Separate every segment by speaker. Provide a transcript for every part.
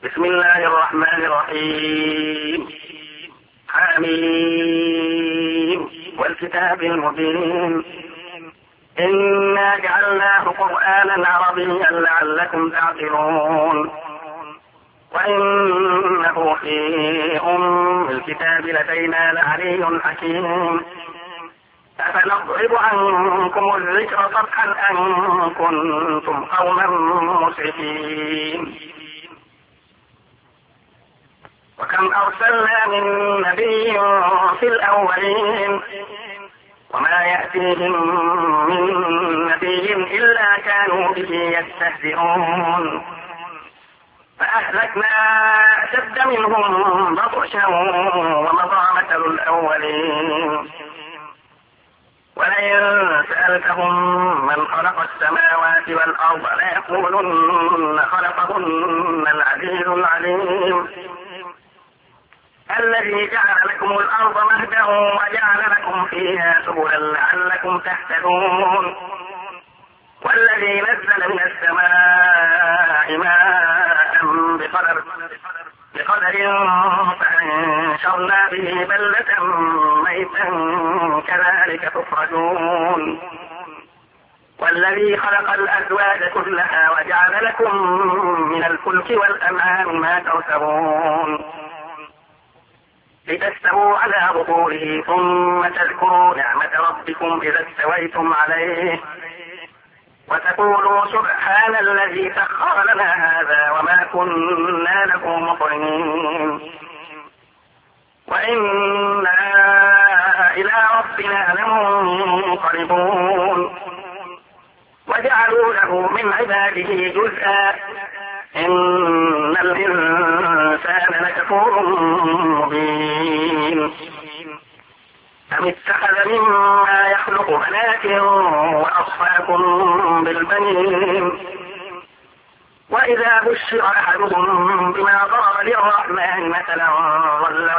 Speaker 1: بسم الله الرحمن الرحيم. حميم والكتاب المبين إنا جعلناه قرآنا عربيا لعلكم تعقلون وإنه في أم الكتاب لدينا لعلي حكيم أفنضرب عنكم الذكر صفحا أن كنتم قوما مسرفين وكم أرسلنا من نبي في الأولين وما يأتيهم من نبي إلا كانوا به يستهزئون فأهلكنا أشد منهم بطشا ومضى مثل الأولين ولئن سألتهم من خلق السماوات والأرض ليقولن خلقهن العزيز العليم الذي جعل لكم الأرض مهدا وجعل لكم فيها سبلا لعلكم تهتدون والذي نزل من السماء ماء بقدر فأنشرنا به بلدة ميتا كذلك تخرجون والذي خلق الأزواج كلها وجعل لكم من الفلك والأنعام ما تركبون لتستووا على ظهوره ثم تذكروا نعمة ربكم إذا استويتم عليه وتقولوا سبحان الذي سخر لنا هذا وما كنا له مقرنين وإنا إلى ربنا لمنقلبون وجعلوا له من عباده جزءا إن الإنسان لكفور مبين أم اتخذ مما يخلق بنات وأصفاكم بالبنين وإذا بشر أحدهم بما ضرب للرحمن مثلا ظل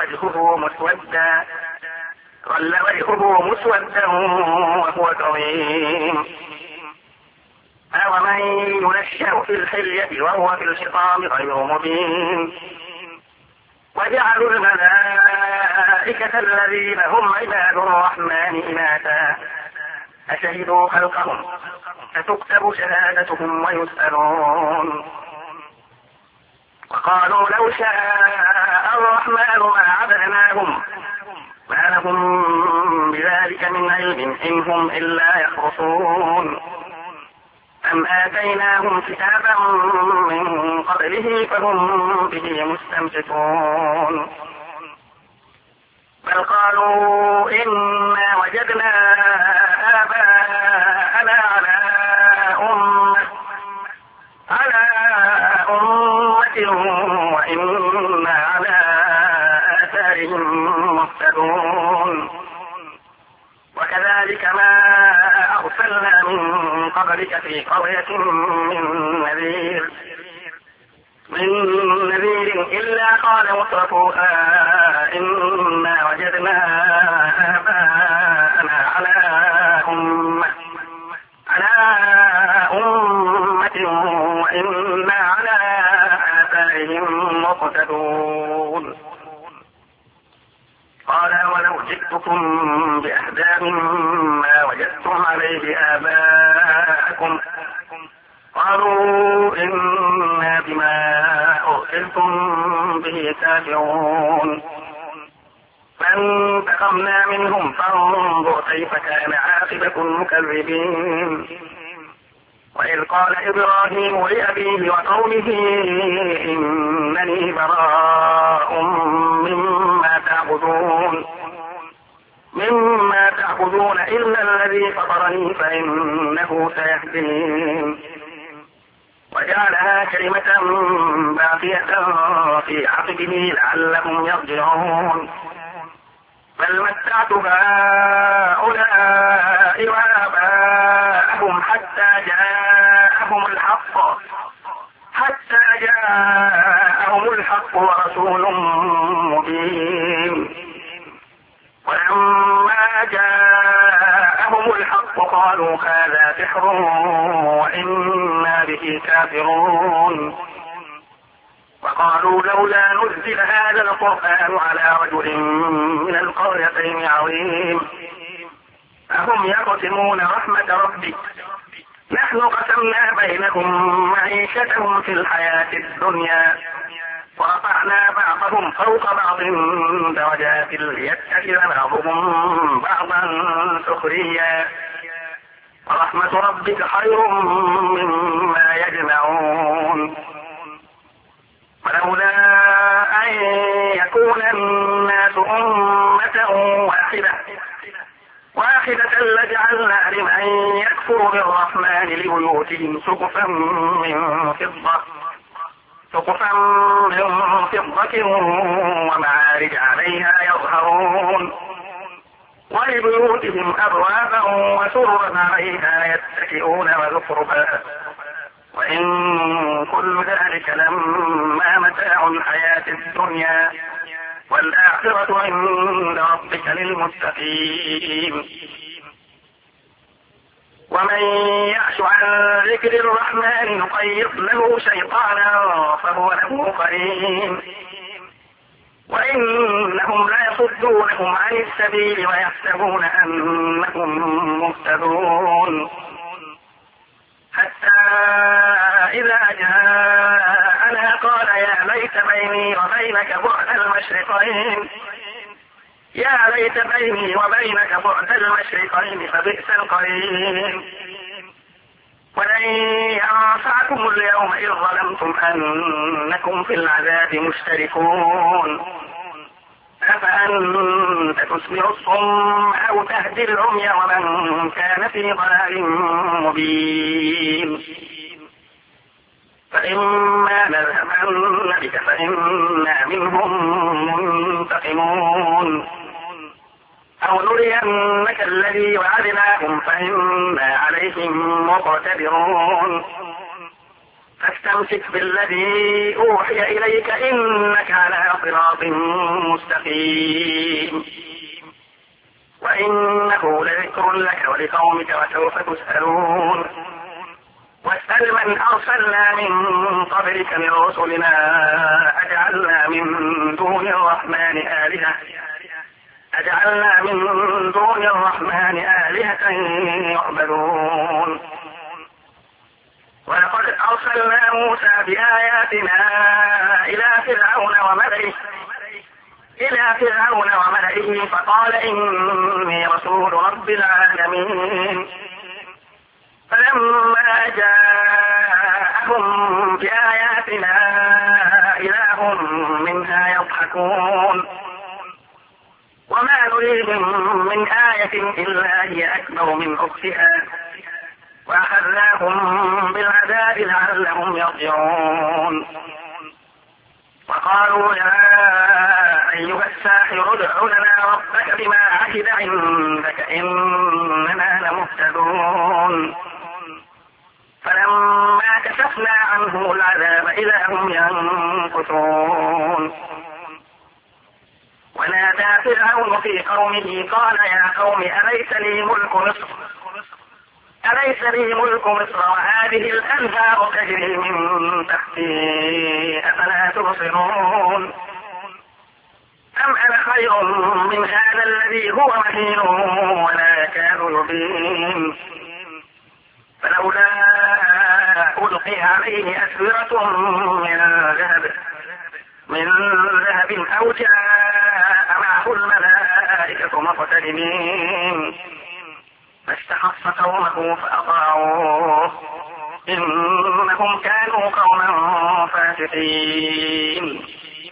Speaker 1: وجهه مسودا وهو كظيم أومن ينشأ في الحلية وهو في الخصام غير مبين وجعلوا الملائكة الذين هم عباد الرحمن إناثا أشهدوا خلقهم فتكتب شهادتهم ويسألون وقالوا لو شاء الرحمن ما عبدناهم ما لهم بذلك من علم إن هم إلا يخرصون أم آتيناهم كتابا من قبله فهم به مستمسكون بل قالوا إنا وجدنا آباءنا على أمة وإنا على آثارهم مهتدون وكذلك ما أرسلنا من قبلك في قرية من نذير إلا قال مترفوها إنا وجدنا آباءنا على أمة وإنا على آثارهم مقتدون قال ولو جئتكم بأهدى مما وجدتم عليه آباءكم قالوا إنا بما أرسلتم به كافرون فانتقمنا منهم فانظر كيف كان عاقبة المكذبين وإذ قال إبراهيم لأبيه وقومه إنني براء مما تعبدون إلا الذي فطرني فإنه سيهدين وجعلها كلمة باقية في عقبه لعلهم يرجعون بل متعت هؤلاء وآباءهم حتى جاءهم الحق ورسول مبين ولما جاءهم الحق قالوا هذا سحر وإنا به كافرون وقالوا لولا نزل هذا القرآن على رجل من القريتين عظيم أهم يقسمون رحمة ربك نحن قسمنا بينهم معيشتهم في الحياة الدنيا ورفعنا بعضهم فوق بعض درجات ليتخذ بعضهم بعضا سخريا ورحمة ربك خير مما يجمعون ولولا أن يكون الناس أمة واحدة لجعلنا لمن يكفر بالرحمن لبيوتهم سقفا من فضة ومعارج عليها يظهرون ولبيوتهم أبوابا وسررا عليها يتكئون وزخرفا وإن كل ذلك لما متاع الحياة الدنيا والآخرة عند ربك للمتقين ومن يعش عن ذكر الرحمن نقيض له شيطانا فهو له قرين وإنهم ليصدونهم عن السبيل ويحسبون أنهم مهتدون حتى إذا جاءنا قال يا ليت بيني وبينك بعد المشرقين فبئس القرين ولن ينفعكم اليوم إذ ظلمتم أنكم في العذاب مشتركون أفأنت تسمع الصم أو تهدي العمي ومن كان في ضلال مبين فإما نذهبن بك فإنا منهم منتقمون أو نرينك الذي وعدناهم فإنا عليهم مقتدرون فاستمسك بالذي أوحي إليك إنك على صراط مستقيم وإنه لذكر لك ولقومك وسوف تسألون واسأل من أرسلنا من قبلك من رسلنا أجعلنا من دون الرحمن آلهة يعبدون ولقد أرسلنا موسى بآياتنا إلى فرعون وملئه فقال إني رسول رب العالمين فلما جاءهم بآياتنا إذا هم منها يضحكون وما نريهم من آية إلا هي أكبر من أختها وأخذناهم بالعذاب لعلهم يرجعون وقالوا يا أيها الساحر ادع لنا ربك بما عهد عندك إننا لمهتدون فلما كشفنا عنه العذاب إذا هم ينكثون ونادى فرعون في قومه قال يا قوم أليس لي ملك مصر وهذه الأنهار تجري من تحتي أفلا تبصرون أم أنا خير من هذا الذي هو مهين ولا يكاد يبين فلولا ألقي عليه أسورة من ذهب أو جاء معه الملائكة مقترنين فاستخف قومه فأطاعوه إنهم كانوا قوما فاسقين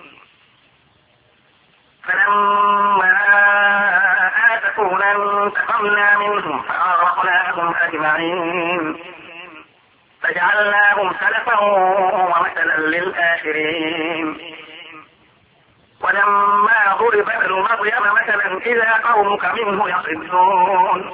Speaker 1: فلما آسفونا انتقمنا منهم فأغرقناهم أجمعين فجعلناهم سلفا ومثلا للآخرين ولما ضرب ابن مريم مثلا إذا قومك منه يصدون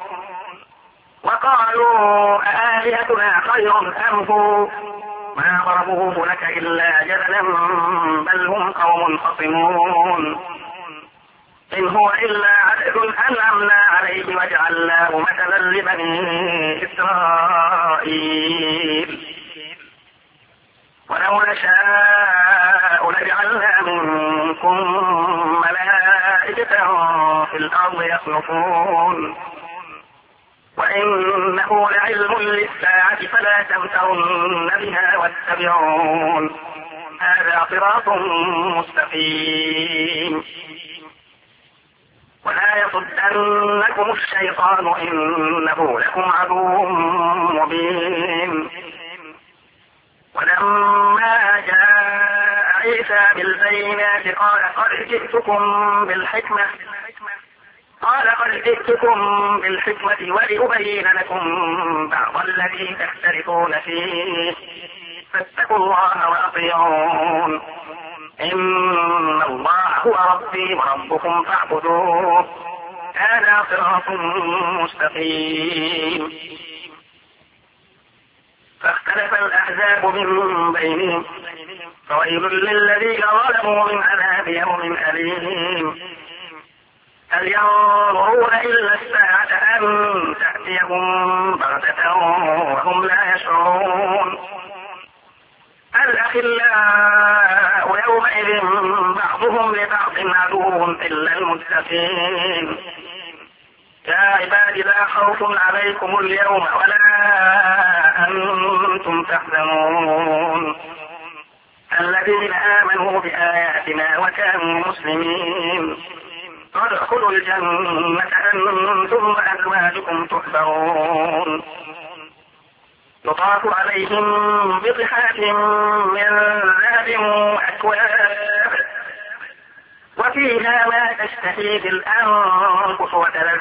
Speaker 1: وقالوا أآلهتنا خير أم هو ما ضربوه لك إلا جدلا بل هم قوم خصمون إن هو إلا عبد أنعمنا عليه وجعلناه مثلا لبني إسرائيل ولو نشاء وفي الأرض يخلفون وإنه لعلم للساعة فلا تمترن بها واتبعون هذا صراط مستقيم ولا يصدنكم الشيطان إنه لكم عدو مبين ولما جاء عيسى بالبينات قال قد جئتكم بالحكمة ولأبين لكم بعض الذي تختلفون فيه فاتقوا الله وأطيعون إن الله هو ربي وربكم فاعبدوه هذا صراط مستقيم فاختلف الأحزاب من بينهم فويل للذين ظلموا من عذاب يوم أليم هل ينظرون إلا الساعة أن تأتيهم بغتة وهم لا يشعرون الأخلاء يومئذ بعضهم لبعض عدو إلا المتقين يا عباد لا خوف عليكم اليوم ولا أنتم تحزنون الذين آمنوا بآياتنا وكانوا مسلمين ادخلوا الجنة أنتم وأزواجكم تحبرون يطاف عليهم بصحاف من ذهب وأكواب وفيها ما تشتهيه الأنفس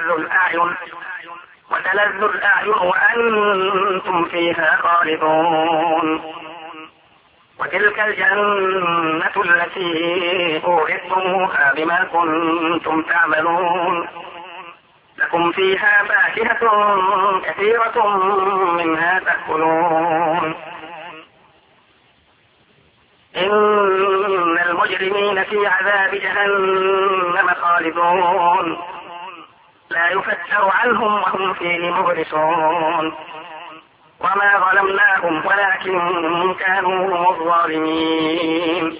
Speaker 1: وتلذ الأعين وأنتم فيها خالدون وتلك الجنة التي أورثتموها بما كنتم تعملون لكم فيها فاكهة كثيرة منها تأكلون إن المجرمين في عذاب جهنم خالدون لا يفتر عنهم وهم فيه مبلسون وما ظلمناهم ولكن كانوا الظالمين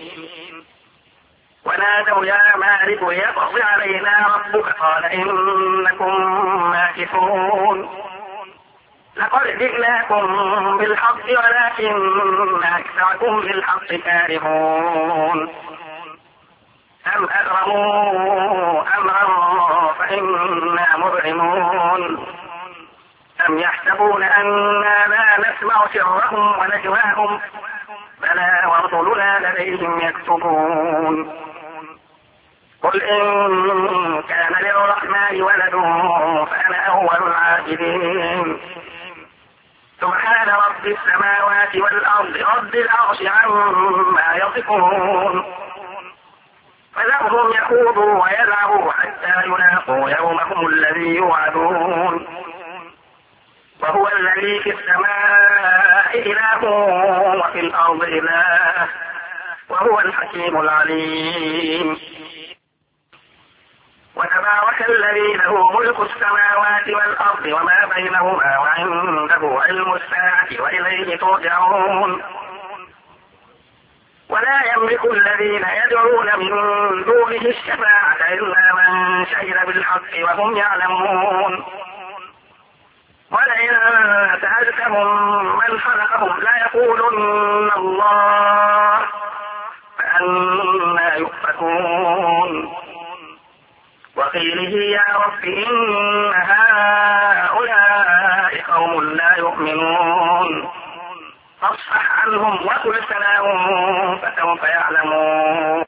Speaker 1: ونادوا يا مالك ليقض علينا ربك قال إنكم ماكثون لقد جئناكم بالحق ولكن أكثركم للحق كارهون أم أجرموا أمرا فإنا مبرمون أم يحسبون أنا لا نسمع سرهم ونجواهم بلى ورسلنا لديهم يكتبون قل إن كان للرحمن ولد فأنا أول العابدين سبحان رب السماوات والأرض رب العرش عما يصفون فذرهم يخوضوا ويلعبوا حتى يلاقوا يومهم الذي يوعدون وهو الذي في السماء إله وفي الأرض إله وهو الحكيم العليم وتبارك الذي له ملك السماوات والأرض وما بينهما وعنده علم الساعة وإليه ترجعون ولا يملك الذين يدعون من دونه الشفاعة إلا من شهد بالحق وهم يعلمون ولئن سألتهم من خلقهم ليقولن الله فأنى يؤفكون وقيله يا رب إن هؤلاء قوم لا يؤمنون فاصفح عنهم وقل سلام فسوف يعلمون